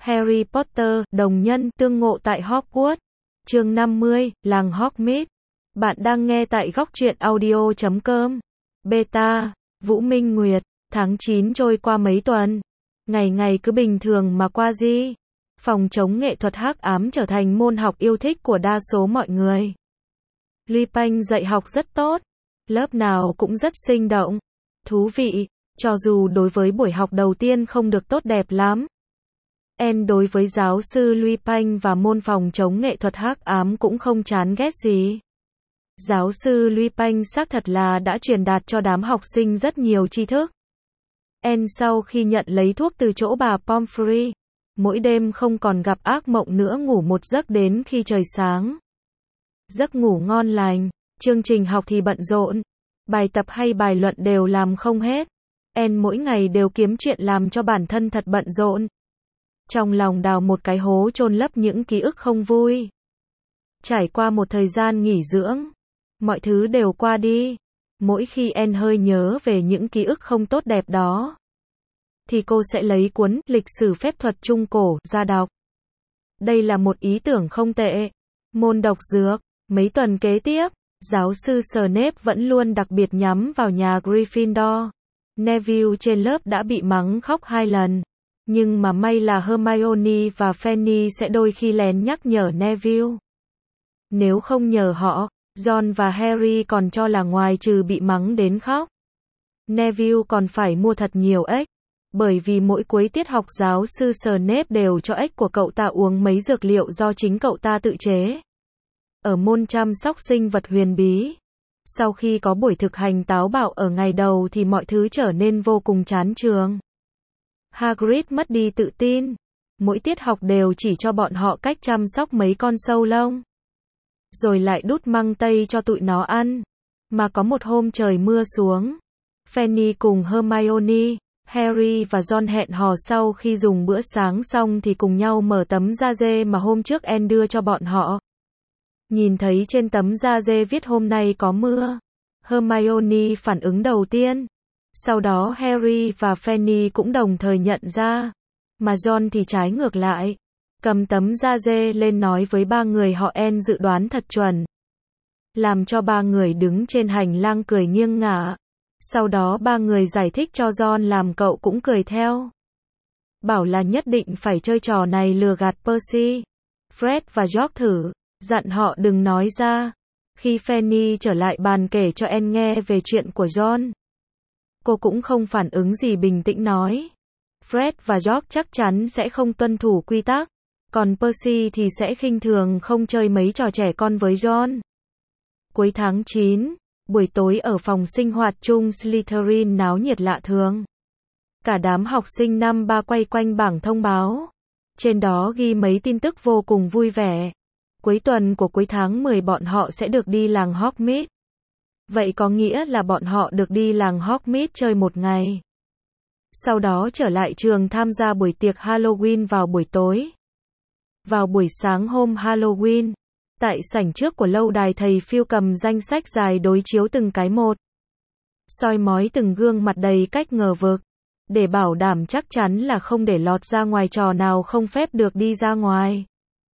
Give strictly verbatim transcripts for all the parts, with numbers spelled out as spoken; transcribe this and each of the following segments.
Harry Potter, đồng nhân, tương ngộ tại Hogwarts. Chương năm mươi, làng Hogsmeade. Bạn đang nghe tại góc truyện audio chấm com. Beta, Vũ Minh Nguyệt. Tháng chín trôi qua mấy tuần. Ngày ngày cứ bình thường mà qua đi. Phòng chống nghệ thuật hắc ám trở thành môn học yêu thích của đa số mọi người. Lupin dạy học rất tốt. Lớp nào cũng rất sinh động, thú vị, cho dù đối với buổi học đầu tiên không được tốt đẹp lắm. En đối với giáo sư Lupin và môn phòng chống nghệ thuật hắc ám cũng không chán ghét gì. Giáo sư Lupin xác thật là đã truyền đạt cho đám học sinh rất nhiều tri thức. En sau khi nhận lấy thuốc từ chỗ bà Pomfrey, mỗi đêm không còn gặp ác mộng nữa, ngủ một giấc đến khi trời sáng. Giấc ngủ ngon lành, chương trình học thì bận rộn, bài tập hay bài luận đều làm không hết. En mỗi ngày đều kiếm chuyện làm cho bản thân thật bận rộn. Trong lòng đào một cái hố chôn lấp những ký ức không vui. Trải qua một thời gian nghỉ dưỡng, mọi thứ đều qua đi. Mỗi khi En hơi nhớ về những ký ức không tốt đẹp đó, thì cô sẽ lấy cuốn Lịch sử phép thuật Trung Cổ ra đọc. Đây là một ý tưởng không tệ. Môn độc dược. Mấy tuần kế tiếp, giáo sư Snape vẫn luôn đặc biệt nhắm vào nhà Gryffindor. Neville trên lớp đã bị mắng khóc hai lần. Nhưng mà may là Hermione và Fanny sẽ đôi khi lén nhắc nhở Neville. Nếu không nhờ họ, Ron và Harry còn cho là ngoài trừ bị mắng đến khóc, Neville còn phải mua thật nhiều ếch. Bởi vì mỗi cuối tiết học giáo sư Snape đều cho ếch của cậu ta uống mấy dược liệu do chính cậu ta tự chế. Ở môn chăm sóc sinh vật huyền bí, sau khi có buổi thực hành táo bạo ở ngày đầu thì mọi thứ trở nên vô cùng chán chường. Hagrid mất đi tự tin. Mỗi tiết học đều chỉ cho bọn họ cách chăm sóc mấy con sâu lông, rồi lại đút măng tây cho tụi nó ăn. Mà có một hôm trời mưa xuống, Fanny cùng Hermione, Harry và Ron hẹn hò sau khi dùng bữa sáng xong thì cùng nhau mở tấm da dê mà hôm trước En đưa cho bọn họ. Nhìn thấy trên tấm da dê viết hôm nay có mưa, Hermione phản ứng đầu tiên. Sau đó Harry và Fanny cũng đồng thời nhận ra. Mà Ron thì trái ngược lại, cầm tấm da dê lên nói với ba người họ En dự đoán thật chuẩn. Làm cho ba người đứng trên hành lang cười nghiêng ngả. Sau đó ba người giải thích cho Ron làm cậu cũng cười theo. Bảo là nhất định phải chơi trò này lừa gạt Percy, Fred và George thử. Dặn họ đừng nói ra. Khi Fanny trở lại bàn kể cho En nghe về chuyện của Ron, cô cũng không phản ứng gì, bình tĩnh nói. Fred và George chắc chắn sẽ không tuân thủ quy tắc, còn Percy thì sẽ khinh thường không chơi mấy trò trẻ con với Ron. Cuối tháng chín, buổi tối ở phòng sinh hoạt chung Slytherin náo nhiệt lạ thường. Cả đám học sinh năm ba quay quanh bảng thông báo. Trên đó ghi mấy tin tức vô cùng vui vẻ. Cuối tuần của cuối tháng mười bọn họ sẽ được đi làng Hogsmeade. Vậy có nghĩa là bọn họ được đi làng Hogsmeade chơi một ngày. Sau đó trở lại trường tham gia buổi tiệc Halloween vào buổi tối. Vào buổi sáng hôm Halloween, tại sảnh trước của lâu đài, thầy Phil cầm danh sách dài đối chiếu từng cái một. Soi mói từng gương mặt đầy cách ngờ vực. Để bảo đảm chắc chắn là không để lọt ra ngoài trò nào không phép được đi ra ngoài.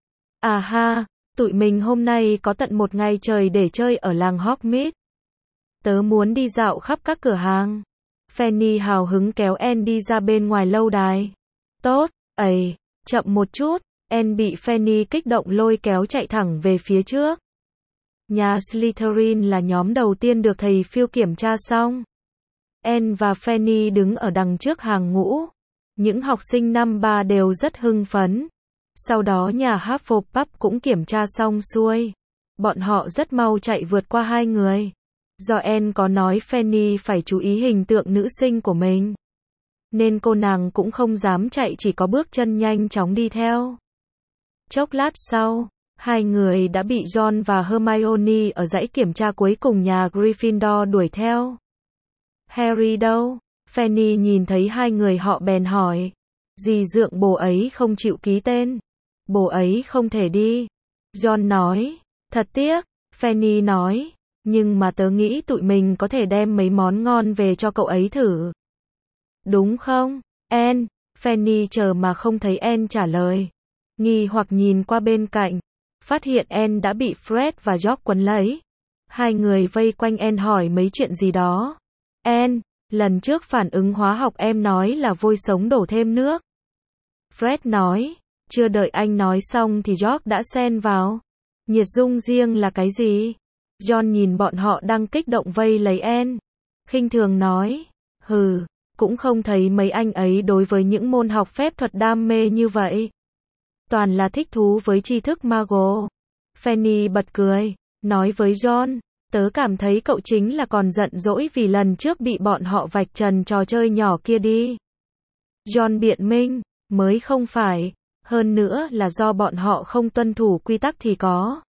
À ha, tụi mình hôm nay có tận một ngày trời để chơi ở làng Hogsmeade. Tớ muốn đi dạo khắp các cửa hàng. Fanny hào hứng kéo En đi ra bên ngoài lâu đài. Tốt, ầy, chậm một chút. En bị Fanny kích động lôi kéo chạy thẳng về phía trước. Nhà Slytherin là nhóm đầu tiên được thầy Phil kiểm tra xong. En và Fanny đứng ở đằng trước hàng ngũ. Những học sinh năm ba đều rất hưng phấn. Sau đó nhà Hufflepuff cũng kiểm tra xong xuôi. Bọn họ rất mau chạy vượt qua hai người. Do En có nói Fanny phải chú ý hình tượng nữ sinh của mình, nên cô nàng cũng không dám chạy, chỉ có bước chân nhanh chóng đi theo. Chốc lát sau, hai người đã bị Ron và Hermione ở dãy kiểm tra cuối cùng nhà Gryffindor đuổi theo. Harry đâu? Fanny nhìn thấy hai người họ bèn hỏi. Dì dượng bồ ấy không chịu ký tên. Bồ ấy không thể đi. Ron nói. Thật tiếc. Fanny nói. Nhưng mà tớ nghĩ tụi mình có thể đem mấy món ngon về cho cậu ấy thử. Đúng không, En? Fanny chờ mà không thấy Anne trả lời. Nghi hoặc nhìn qua bên cạnh, phát hiện Anne đã bị Fred và George quấn lấy. Hai người vây quanh Anne hỏi mấy chuyện gì đó. Anne, lần trước phản ứng hóa học em nói là vôi sống đổ thêm nước. Fred nói, chưa đợi anh nói xong thì George đã xen vào. Nhiệt dung riêng là cái gì? John nhìn bọn họ đang kích động vây lấy Anne. Khinh thường nói, hừ, cũng không thấy mấy anh ấy đối với những môn học phép thuật đam mê như vậy. Toàn là thích thú với tri thức mago. Fanny bật cười, nói với John, tớ cảm thấy cậu chính là còn giận dỗi vì lần trước bị bọn họ vạch trần trò chơi nhỏ kia đi. John biện minh, mới không phải, hơn nữa là do bọn họ không tuân thủ quy tắc thì có.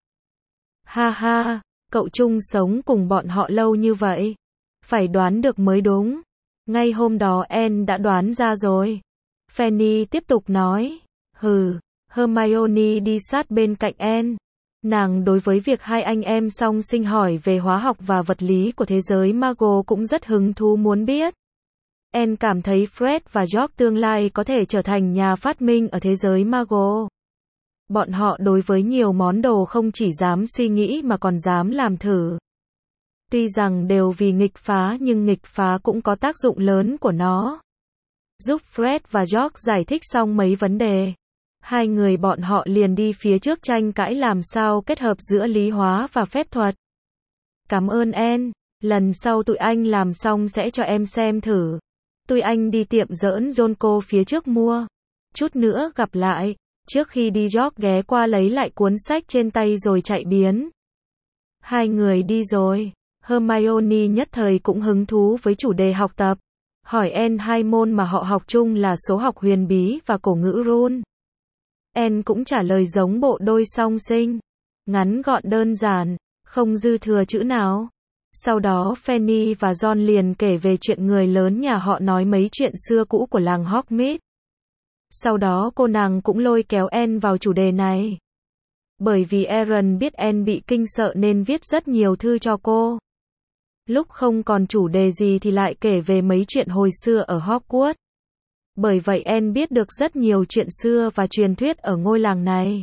Ha ha, cậu chung sống cùng bọn họ lâu như vậy, phải đoán được mới đúng. Ngay hôm đó Anne đã đoán ra rồi. Fanny tiếp tục nói, hừ, Hermione đi sát bên cạnh Anne. Nàng đối với việc hai anh em song sinh hỏi về hóa học và vật lý của thế giới Mago cũng rất hứng thú muốn biết. Anne cảm thấy Fred và George tương lai có thể trở thành nhà phát minh ở thế giới Mago. Bọn họ đối với nhiều món đồ không chỉ dám suy nghĩ mà còn dám làm thử. Tuy rằng đều vì nghịch phá nhưng nghịch phá cũng có tác dụng lớn của nó. Giúp Fred và George giải thích xong mấy vấn đề. Hai người bọn họ liền đi phía trước tranh cãi làm sao kết hợp giữa lý hóa và phép thuật. Cảm ơn Anne, lần sau tụi anh làm xong sẽ cho em xem thử. Tụi anh đi tiệm giỡn Jonko phía trước mua. Chút nữa gặp lại. Trước khi đi George ghé qua lấy lại cuốn sách trên tay rồi chạy biến. Hai người đi rồi. Hermione nhất thời cũng hứng thú với chủ đề học tập. Hỏi Anne hai môn mà họ học chung là số học huyền bí và cổ ngữ rune. Anne cũng trả lời giống bộ đôi song sinh. Ngắn gọn đơn giản, không dư thừa chữ nào. Sau đó Fanny và John liền kể về chuyện người lớn nhà họ nói mấy chuyện xưa cũ của làng Hogsmeade. Sau đó cô nàng cũng lôi kéo Anne vào chủ đề này. Bởi vì Aaron biết Anne bị kinh sợ nên viết rất nhiều thư cho cô. Lúc không còn chủ đề gì thì lại kể về mấy chuyện hồi xưa ở Hogwarts. Bởi vậy Anne biết được rất nhiều chuyện xưa và truyền thuyết ở ngôi làng này.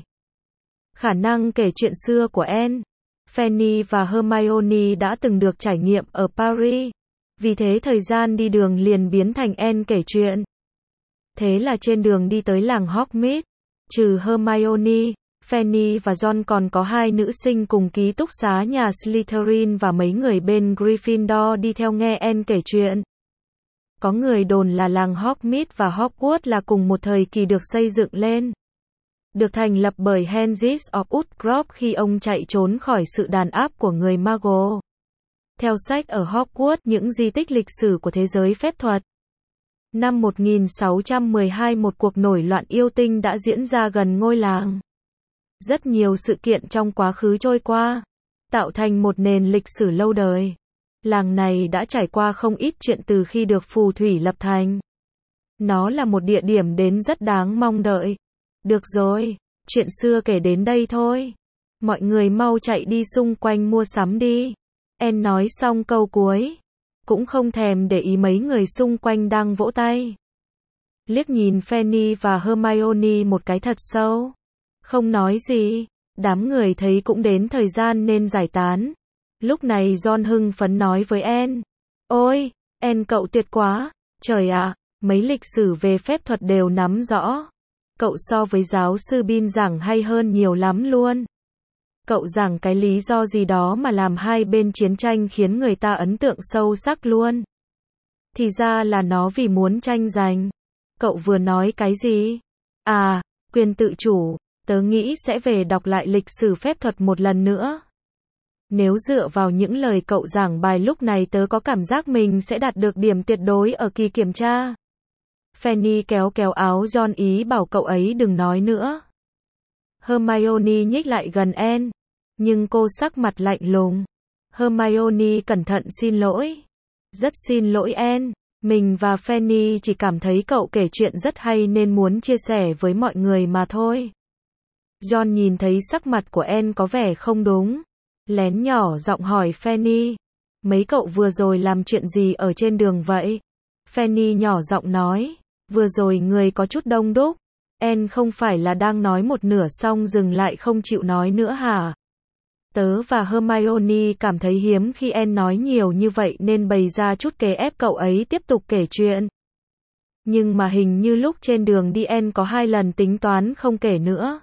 Khả năng kể chuyện xưa của Anne, Fanny và Hermione đã từng được trải nghiệm ở Paris. Vì thế thời gian đi đường liền biến thành Anne kể chuyện. Thế là trên đường đi tới làng Hogsmeade, trừ Hermione, Fanny và John còn có hai nữ sinh cùng ký túc xá nhà Slytherin và mấy người bên Gryffindor đi theo nghe Anne kể chuyện. Có người đồn là làng Hogsmeade và Hogwarts là cùng một thời kỳ được xây dựng lên. Được thành lập bởi Henry of Utgrove khi ông chạy trốn khỏi sự đàn áp của người Mago. Theo sách ở Hogwarts, những di tích lịch sử của thế giới phép thuật. Năm một nghìn sáu trăm mười hai một cuộc nổi loạn yêu tinh đã diễn ra gần ngôi làng. Rất nhiều sự kiện trong quá khứ trôi qua, tạo thành một nền lịch sử lâu đời. Làng này đã trải qua không ít chuyện từ khi được phù thủy lập thành. Nó là một địa điểm đến rất đáng mong đợi. Được rồi, chuyện xưa kể đến đây thôi. Mọi người mau chạy đi xung quanh mua sắm đi. Anne nói xong câu cuối, cũng không thèm để ý mấy người xung quanh đang vỗ tay. Liếc nhìn Fanny và Hermione một cái thật sâu. Không nói gì, đám người thấy cũng đến thời gian nên giải tán. Lúc này John hưng phấn nói với Anne. Ôi, Anne cậu tuyệt quá, trời ạ, mấy lịch sử về phép thuật đều nắm rõ. Cậu so với giáo sư Bin giảng hay hơn nhiều lắm luôn. Cậu giảng cái lý do gì đó mà làm hai bên chiến tranh khiến người ta ấn tượng sâu sắc luôn. Thì ra là nó vì muốn tranh giành. Cậu vừa nói cái gì? À, quyền tự chủ, tớ nghĩ sẽ về đọc lại lịch sử phép thuật một lần nữa. Nếu dựa vào những lời cậu giảng bài lúc này tớ có cảm giác mình sẽ đạt được điểm tuyệt đối ở kỳ kiểm tra. Fanny kéo kéo áo John ý bảo cậu ấy đừng nói nữa. Hermione nhích lại gần Anne, nhưng cô sắc mặt lạnh lùng. Hermione cẩn thận xin lỗi. Rất xin lỗi Anne, mình và Fanny chỉ cảm thấy cậu kể chuyện rất hay nên muốn chia sẻ với mọi người mà thôi. John nhìn thấy sắc mặt của Anne có vẻ không đúng. Lén nhỏ giọng hỏi Fanny. Mấy cậu vừa rồi làm chuyện gì ở trên đường vậy? Fanny nhỏ giọng nói. Vừa rồi người có chút đông đúc. Anne không phải là đang nói một nửa xong dừng lại không chịu nói nữa hả? Tớ và Hermione cảm thấy hiếm khi Anne nói nhiều như vậy nên bày ra chút kế ép cậu ấy tiếp tục kể chuyện. Nhưng mà hình như lúc trên đường đi Anne có hai lần tính toán không kể nữa.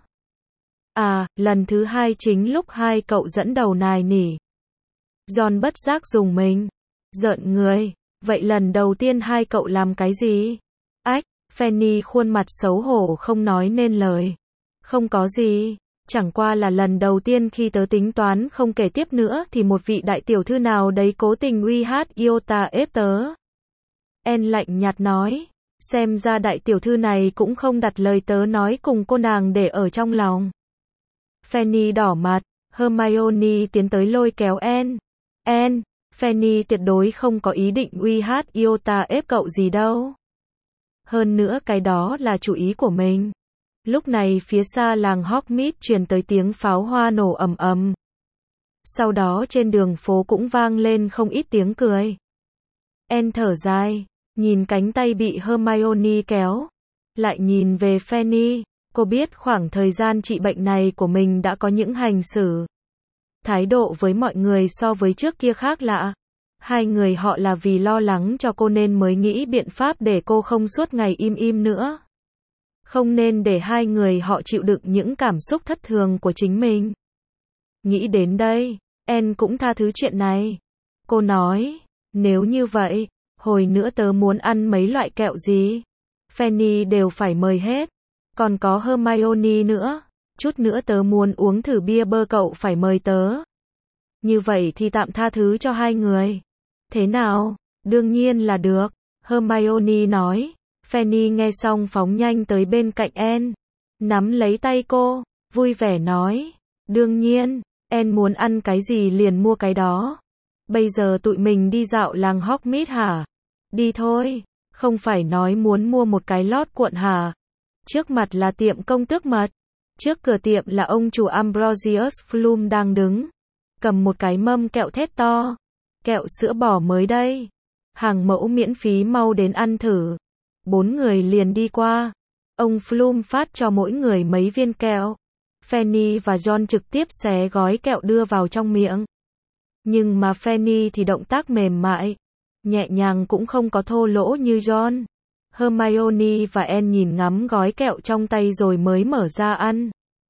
À, lần thứ hai chính lúc hai cậu dẫn đầu nài nỉ. John bất giác dùng mình. Giận người. Vậy lần đầu tiên hai cậu làm cái gì? Ách, Fanny khuôn mặt xấu hổ không nói nên lời. Không có gì. Chẳng qua là lần đầu tiên khi tớ tính toán không kể tiếp nữa thì một vị đại tiểu thư nào đấy cố tình uy hát iota ép tớ. Anne lạnh nhạt nói. Xem ra đại tiểu thư này cũng không đặt lời tớ nói cùng cô nàng để ở trong lòng. Fanny đỏ mặt. Hermione tiến tới lôi kéo Anne. Anne, Fanny tuyệt đối không có ý định uy hát iota ép cậu gì đâu. Hơn nữa cái đó là chủ ý của mình. Lúc này phía xa làng Hogsmeade truyền tới tiếng pháo hoa nổ ầm ầm. Sau đó trên đường phố cũng vang lên không ít tiếng cười. Anne thở dài, nhìn cánh tay bị Hermione kéo, lại nhìn về Fanny, cô biết khoảng thời gian trị bệnh này của mình đã có những hành xử, thái độ với mọi người so với trước kia khác lạ. Hai người họ là vì lo lắng cho cô nên mới nghĩ biện pháp để cô không suốt ngày im im nữa. Không nên để hai người họ chịu đựng những cảm xúc thất thường của chính mình. Nghĩ đến đây, Anne cũng tha thứ chuyện này. Cô nói, nếu như vậy, hồi nữa tớ muốn ăn mấy loại kẹo gì? Fanny đều phải mời hết. Còn có Hermione nữa. Chút nữa tớ muốn uống thử bia bơ cậu phải mời tớ. Như vậy thì tạm tha thứ cho hai người. Thế nào? Đương nhiên là được. Hermione nói. Fanny nghe xong phóng nhanh tới bên cạnh Anne. Nắm lấy tay cô. Vui vẻ nói. Đương nhiên. Anne muốn ăn cái gì liền mua cái đó. Bây giờ tụi mình đi dạo làng Hogsmeade hả? Đi thôi. Không phải nói muốn mua một cái lót cuộn hả? Trước mặt là tiệm công tước mật. Trước cửa tiệm là ông chủ Ambrosius Flum đang đứng. Cầm một cái mâm kẹo thét to. Kẹo sữa bò mới đây. Hàng mẫu miễn phí mau đến ăn thử. Bốn người liền đi qua. Ông Flum phát cho mỗi người mấy viên kẹo. Fanny và John trực tiếp xé gói kẹo đưa vào trong miệng. Nhưng mà Fanny thì động tác mềm mại, nhẹ nhàng cũng không có thô lỗ như John. Hermione và Anne nhìn ngắm gói kẹo trong tay rồi mới mở ra ăn.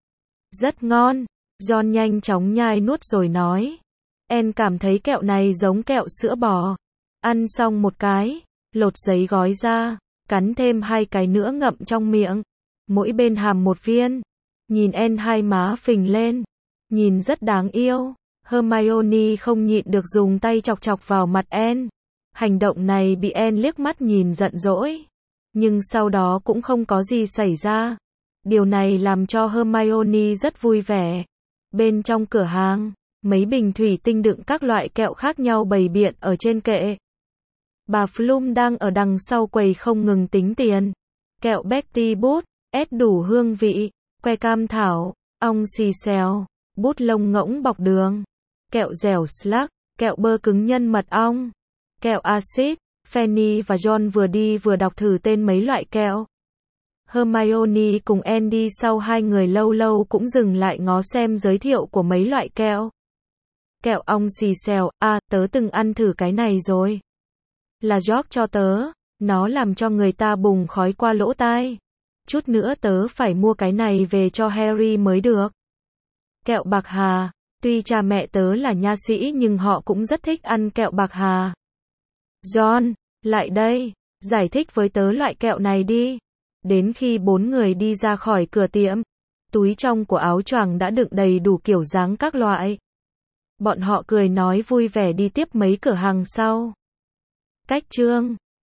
Rất ngon. John nhanh chóng nhai nuốt rồi nói. Anne cảm thấy kẹo này giống kẹo sữa bò. Ăn xong một cái, lột giấy gói ra, cắn thêm hai cái nữa ngậm trong miệng. Mỗi bên hàm một viên. Nhìn Anne hai má phình lên. Nhìn rất đáng yêu. Hermione không nhịn được dùng tay chọc chọc vào mặt Anne. Hành động này bị Anne liếc mắt nhìn giận dỗi. Nhưng sau đó cũng không có gì xảy ra. Điều này làm cho Hermione rất vui vẻ. Bên trong cửa hàng, mấy bình thủy tinh đựng các loại kẹo khác nhau bày biện ở trên kệ. Bà Flum đang ở đằng sau quầy không ngừng tính tiền. Kẹo Betty Boot, ép đủ hương vị, que cam thảo, ong xì xèo, bút lông ngỗng bọc đường, kẹo dẻo Slug, kẹo bơ cứng nhân mật ong, kẹo axit. Fanny và John vừa đi vừa đọc thử tên mấy loại kẹo. Hermione cùng Andy sau hai người lâu lâu cũng dừng lại ngó xem giới thiệu của mấy loại kẹo. Kẹo ong xì xèo, à, tớ từng ăn thử cái này rồi. Là George cho tớ, nó làm cho người ta bùng khói qua lỗ tai. Chút nữa tớ phải mua cái này về cho Harry mới được. Kẹo bạc hà, tuy cha mẹ tớ là nha sĩ nhưng họ cũng rất thích ăn kẹo bạc hà. John, lại đây, giải thích với tớ loại kẹo này đi. Đến khi bốn người đi ra khỏi cửa tiệm, túi trong của áo choàng đã đựng đầy đủ kiểu dáng các loại. Bọn họ cười nói vui vẻ đi tiếp mấy cửa hàng sau. Cách chương